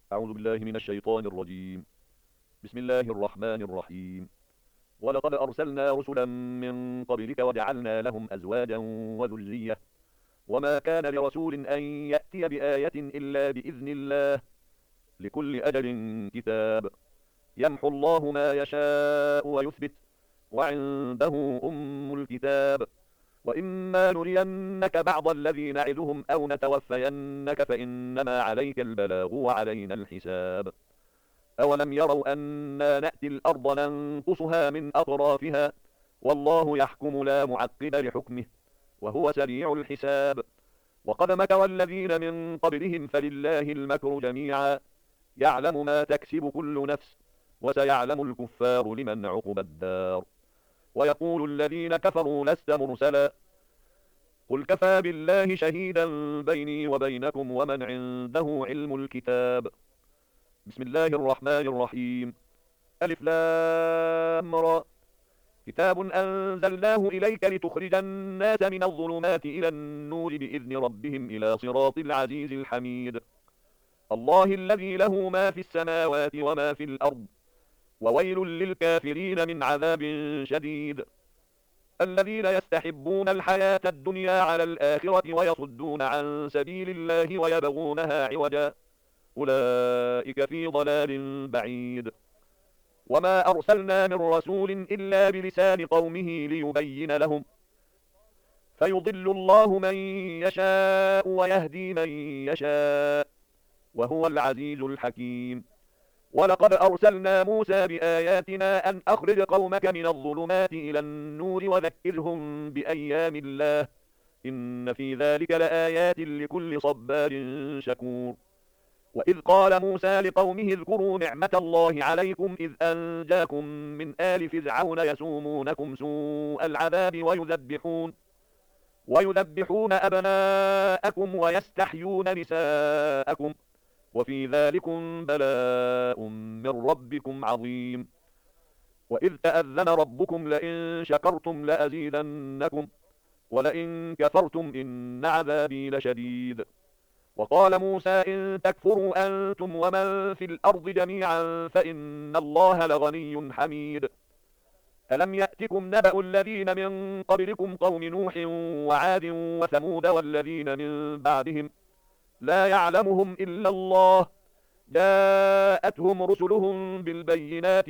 أعوذ بالله من الشيطان الرجيم. بسم الله الرحمن الرحيم. ولقد أرسلنا رسلا من قبلك وجعلنا لهم أزواجا وذرية، وما كان لرسول أن يأتي بآية إلا بإذن الله، لكل أجل كتاب. يمحو الله ما يشاء ويثبت، وعنده الكتاب. وإما نرينك بعض الذي نعدهم أو نتوفينك فإنما عليك البلاغ وعلينا الحساب. أولم يروا أنا نأتي الأرض ننقصها من أطرافها، والله يحكم لا معقب لحكمه، وهو سريع الحساب. وقد مكر الذين من قبلهم فلله المكر جميعا، يعلم ما تكسب كل نفس، وسيعلم الكفار لمن عقب الدار. ويقول الذين كفروا لست مرسلا، قل كفى بالله شهيدا بيني وبينكم ومن عنده علم الكتاب. بسم الله الرحمن الرحيم. ألف لام را. كتاب أنزلناه إليك لتخرج الناس من الظلمات إلى النور بإذن ربهم إلى صراط العزيز الحميد. الله الذي له ما في السماوات وما في الأرض، وويل للكافرين من عذاب شديد. الذين يستحبون الحياة الدنيا على الآخرة ويصدون عن سبيل الله ويبغونها عوجا، أولئك في ضلال بعيد. وما أرسلنا من رسول إلا بلسان قومه ليبين لهم، فيضل الله من يشاء ويهدي من يشاء، وهو العزيز الحكيم. ولقد أرسلنا موسى بآياتنا أن أخرج قومك من الظلمات إلى النور وذكرهم بأيام الله، إن في ذلك لآيات لكل صبار شكور. وإذ قال موسى لقومه اذكروا نعمة الله عليكم إذ أنجاكم من آل فرعون يسومونكم سوء العذاب ويذبحون أبناءكم ويستحيون نساءكم، وفي ذلكم بلاء من ربكم عظيم. وإذ تأذن ربكم لئن شكرتم لأزيدنكم، ولئن كفرتم إن عذابي لشديد. وقال موسى إن تكفروا أنتم ومن في الأرض جميعا فإن الله لغني حميد. ألم يأتكم نبأ الذين من قبلكم قوم نوح وعاد وثمود والذين من بعدهم، لا يعلمهم إلا الله، جاءتهم رسلهم بالبينات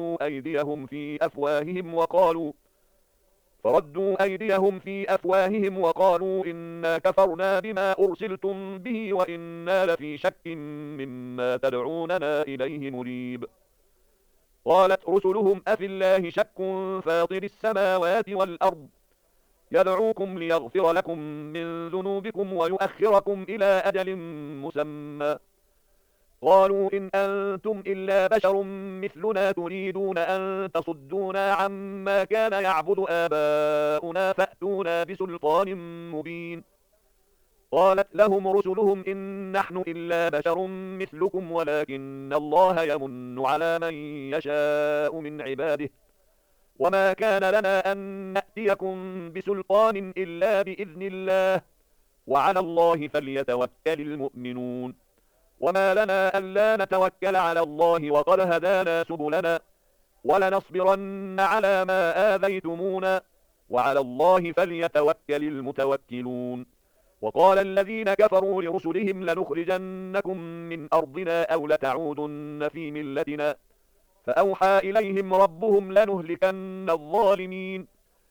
فردوا أيديهم في أفواههم وقالوا إنا كفرنا بما أرسلتم به وإنا لفي شك مما تدعوننا إليه مريب. قالت رسلهم أفي الله شك فاطر السماوات والأرض، يدعوكم ليغفر لكم من ذنوبكم ويؤخركم إلى أجل مسمى. قالوا إن أنتم إلا بشر مثلنا تريدون أن تصدونا عما كان يعبد آباؤنا فأتونا بسلطان مبين. قالت لهم رسلهم إن نحن إلا بشر مثلكم ولكن الله يمن على من يشاء من عباده، وما كان لنا أن نأتيكم بسلطان إلا بإذن الله، وعلى الله فليتوكل المؤمنون. وما لنا ألا نتوكل على الله وقد هدانا سبلنا، ولنصبرن على ما آذيتمونا، وعلى الله فليتوكل المتوكلون. وقال الذين كفروا لرسلهم لنخرجنكم من أرضنا أو لتعودن في ملتنا، فأوحى إليهم ربهم لنهلكن الظالمين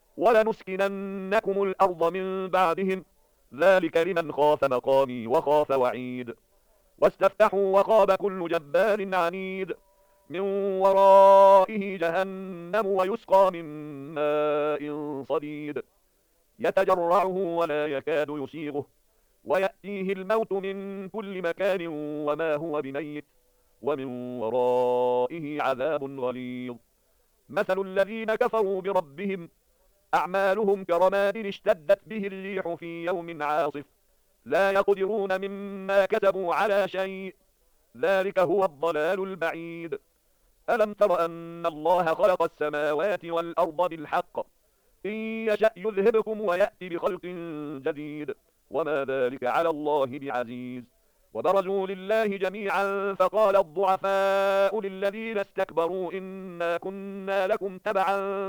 ولنسكننكم الأرض من بعدهم، ذلك لمن خاف مقامي وخاف وعيد. واستفتحوا وخاب كل جبار عنيد، من ورائه جهنم ويسقى من ماء صديد، يتجرعه ولا يكاد يسيغه، ويأتيه الموت من كل مكان وما هو بميت، ومن ورائه عذاب غليظ. مثل الذين كفروا بربهم أعمالهم كرماد اشتدت به الريح في يوم عاصف، لا يقدرون مما كسبوا على شيء، ذلك هو الضلال البعيد. ألم تر أن الله خلق السماوات والأرض بالحق، إن يشأ يذهبكم ويأتي بخلق جديد، وما ذلك على الله بعزيز. وبرزوا لله جميعا فقال الضعفاء للذين استكبروا إنا كنا لكم تبعا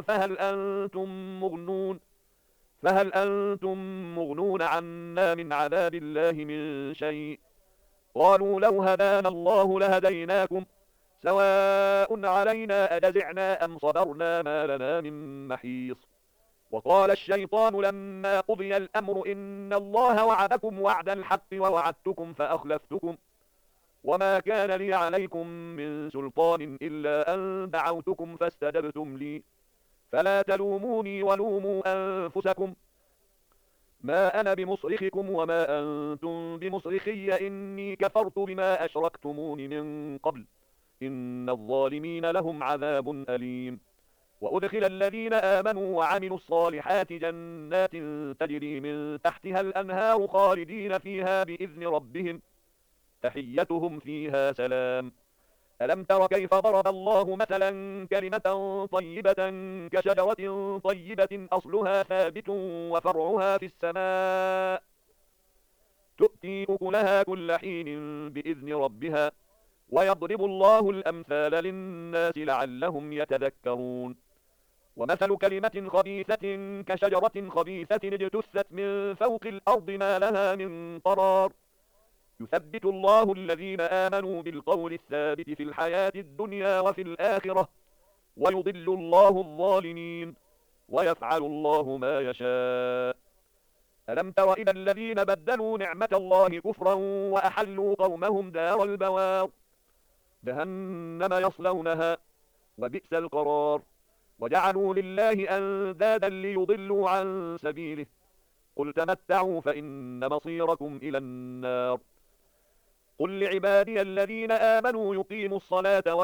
فهل أنتم مغنون عنا من عذاب الله من شيء قالوا لو هدانا الله لهديناكم سواء علينا أجزعنا أم صبرنا ما لنا من محيص وقال الشيطان لما قضي الأمر إن الله وعدكم وعد الحق ووعدتكم فأخلفتكم وما كان لي عليكم من سلطان إلا أن دعوتكم فاستجبتم لي فلا تلوموني ولوموا أنفسكم ما أنا بمصرخكم وما أنتم بمصرخي إني كفرت بما أشركتمون من قبل إن الظالمين لهم عذاب أليم وأدخل الذين آمنوا وعملوا الصالحات جنات تجري من تحتها الأنهار خالدين فيها بإذن ربهم تحيتهم فيها سلام ألم تر كيف ضرب الله مثلا كلمة طيبة كشجرة طيبة أصلها ثابت وفرعها في السماء تؤتي أكلها كل حين بإذن ربها ويضرب الله الأمثال للناس لعلهم يتذكرون ومثل كلمة خبيثة كشجرة خبيثة اجتثت من فوق الأرض ما لها من قرار يثبت الله الذين آمنوا بالقول الثابت في الحياة الدنيا وفي الآخرة ويضل الله الظالمين ويفعل الله ما يشاء ألم تر إلى الذين بدلوا نعمة الله كفرا وأحلوا قومهم دار البوار جهنم يصلونها وبئس القرار وجعلوا لله أندادا ليضلوا عن سبيله قل تمتعوا فإن مصيركم إلى النار قل لعبادي الذين آمنوا يقيموا الصلاة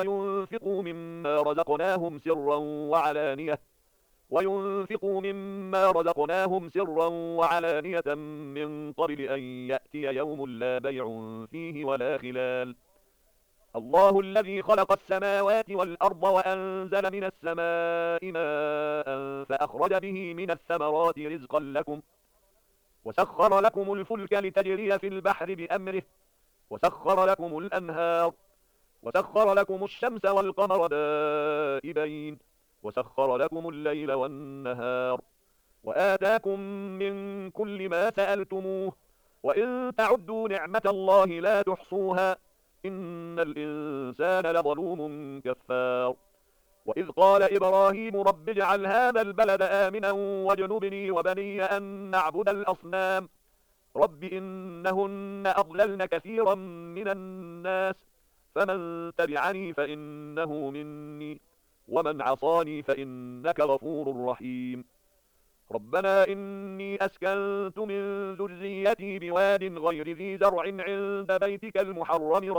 وينفقوا مما رزقناهم سرا وعلانية من قبل أن يأتي يوم لا بيع فيه ولا خلال الله الذي خلق السماوات والأرض وأنزل من السماء ماء فأخرج به من الثمرات رزقا لكم وسخر لكم الفلك لتجري في البحر بأمره وسخر لكم الأنهار وسخر لكم الشمس والقمر دائبين وسخر لكم الليل والنهار وآتاكم من كل ما سألتموه وإن تعدوا نعمة الله لا تحصوها إن الإنسان لظلوم كفار وإذ قال إبراهيم رب اجعل هذا البلد آمنا واجنبني وبني أن نعبد الأصنام رب إنهن أضللن كثيرا من الناس فمن تبعني فإنه مني ومن عصاني فإنك غفور رحيم ربنا إني أسكنت من ذريتي بواد غير ذي زرع عند بيتك المحرم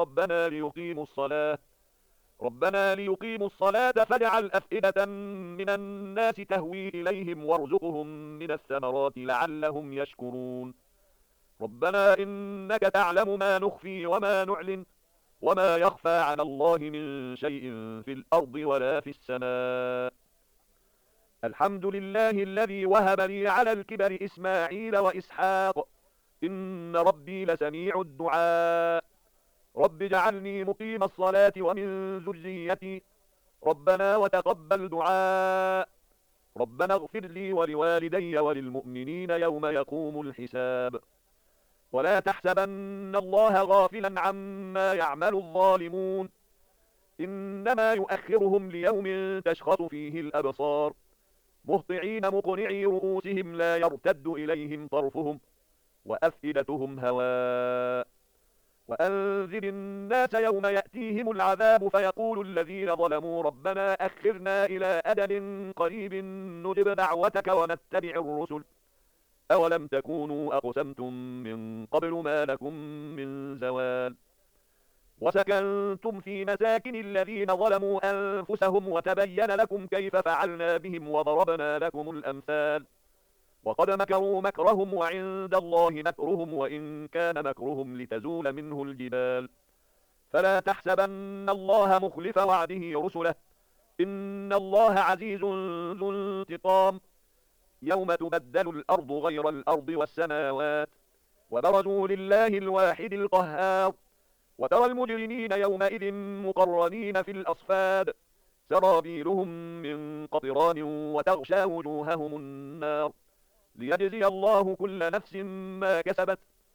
ربنا ليقيموا الصلاة فاجعل أفئدة من الناس تهوي إليهم وارزقهم من الثمرات لعلهم يشكرون ربنا إنك تعلم ما نخفي وما نعلن وما يخفى على الله من شيء في الأرض ولا في السماء الحمد لله الذي وهب لي على الكبر إسماعيل وإسحاق إن ربي لسميع الدعاء رب اجعلني مقيم الصلاة ومن ذريتي ربنا وتقبل دعاء ربنا اغفر لي ولوالدي وللمؤمنين يوم يقوم الحساب ولا تحسبن الله غافلا عما يعمل الظالمون إنما يؤخرهم ليوم تشخص فيه الأبصار مهطعين مقنعي رؤوسهم لا يرتد إليهم طرفهم وأفئدتهم هواء وأنذر الناس يوم يأتيهم العذاب فيقول الذين ظلموا ربنا أخرنا إلى أجل قريب نجب دعوتك ونتبع الرسل أولم تكونوا أقسمتم من قبل ما لكم من زوال وسكنتم في مساكن الذين ظلموا أنفسهم وتبين لكم كيف فعلنا بهم وضربنا لكم الأمثال وقد مكروا مكرهم وعند الله مكرهم وإن كان مكرهم لتزول منه الجبال فلا تحسبن الله مخلف وعده رسله إن الله عزيز ذو انتقام يوم تبدل الأرض غير الأرض والسماوات وبرزوا لله الواحد القهار وترى المجرمين يومئذ مقرنين في الأصفاد سرابيلهم من قطران وتغشى وجوههم النار ليجزي الله كل نفس ما كسبت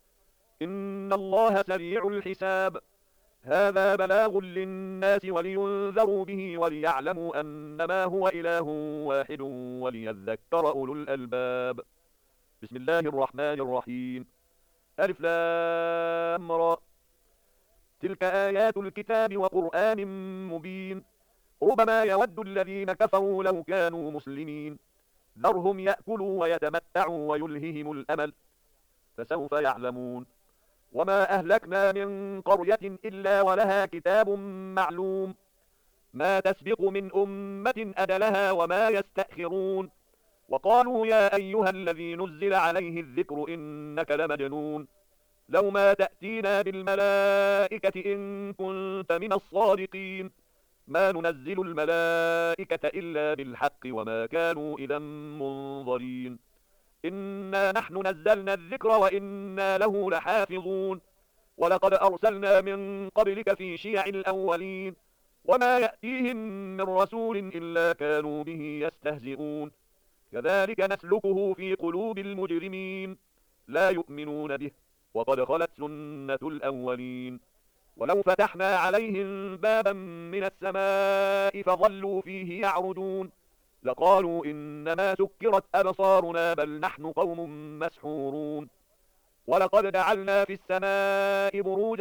إن الله سريع الحساب هذا بلاغ للناس ولينذروا به وليعلموا أنما هو إله واحد وليذكر أولو الألباب بسم الله الرحمن الرحيم ألف لام را تلك آيات الكتاب وقرآن مبين ربما يود الذين كفروا لو كانوا مسلمين ذرهم يأكلوا ويتمتعوا ويلههم الأمل فسوف يعلمون وما أهلكنا من قرية إلا ولها كتاب معلوم ما تسبق من أمة أجلها وما يستأخرون وقالوا يا أيها الذي نزل عليه الذكر إنك لمجنون لو ما تأتينا بالملائكة إن كنت من الصادقين ما ننزل الملائكة إلا بالحق وما كانوا إذا منظرين إنا نحن نزلنا الذكر وإنا له لحافظون ولقد أرسلنا من قبلك في شيع الأولين وما يأتيهم من رسول إلا كانوا به يستهزئون كذلك نسلكه في قلوب المجرمين لا يؤمنون به وقد خلت سنة الأولين ولو فتحنا عليهم بابا من السماء فظلوا فيه يعرجون لقالوا إنما سكرت أبصارنا بل نحن قوم مسحورون ولقد جعلنا في السماء بروجا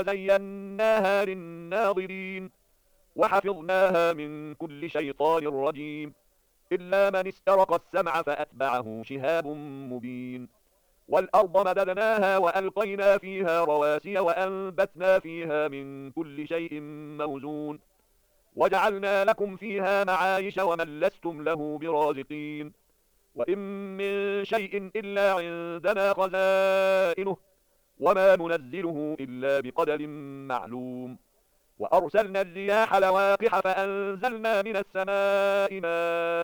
وزيناها للناظرين وحفظناها من كل شيطان رجيم إلا من استرق السمع فأتبعه شهاب مبين والأرض مددناها وألقينا فيها رواسي وأنبتنا فيها من كل شيء موزون وجعلنا لكم فيها معايش ومن لستم له برازقين وإن من شيء إلا عندنا خزائنه وما ننزله إلا بقدر معلوم وأرسلنا الرياح لواقح فأنزلنا من السماء ماء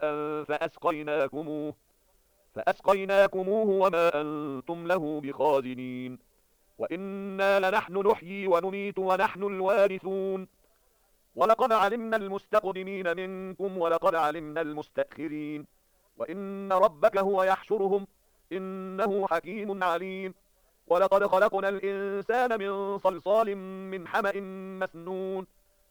فأسقيناكموه وما أنتم له بخازنين وإنا لنحن نحيي ونميت ونحن الوارثون ولقد علمنا المستقدمين منكم ولقد علمنا المستأخرين وإن ربك هو يحشرهم إنه حكيم عليم ولقد خلقنا الإنسان من صلصال من حمأ مسنون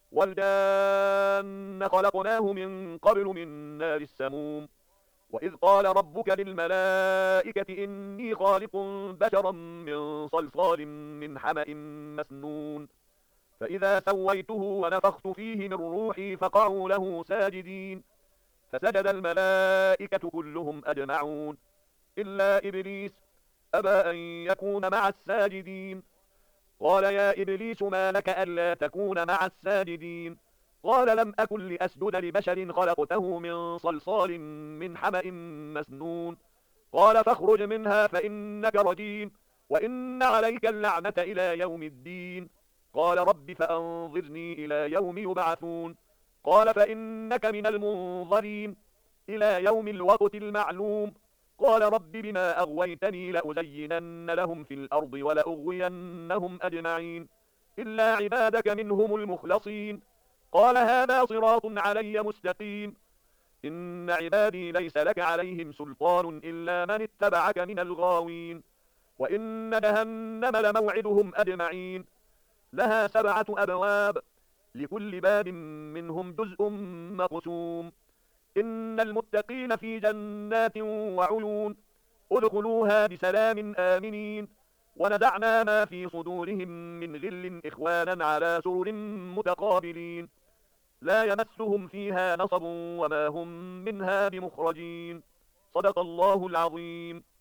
والجان خلقناه من قبل من نار السموم وإذ قال ربك للملائكة إني خالق بشرا من صلصال من حمأ مسنون فإذا سويته ونفخت فيه من روحي فقعوا له ساجدين فسجد الملائكة كلهم أجمعون إلا إبليس أبى أن يكون مع الساجدين قال يا إبليس ما لك ألا تكون مع الساجدين قال لم أكن لأسجد لبشر خلقته من صلصال من حمأ مسنون قال فاخرج منها فإنك رجيم وإن عليك اللعنة إلى يوم الدين قال رب فأنظرني إلى يوم يبعثون قال فإنك من المنظرين إلى يوم الوقت المعلوم قال رب بما أغويتني لأزينن لهم في الأرض ولأغوينهم أجمعين إلا عبادك منهم المخلصين قال هذا صراط علي مستقيم إن عبادي ليس لك عليهم سلطان إلا من اتبعك من الغاوين وإن جهنم لموعدهم أجمعين لها 7 أبواب لكل باب منهم جزء مقسوم إن المتقين في جنات وعيون ادخلوها بسلام آمنين ونزعنا ما في صدورهم من غل إخوانا على سرر متقابلين لا يمسهم فيها نصب وما هم منها بمخرجين صدق الله العظيم.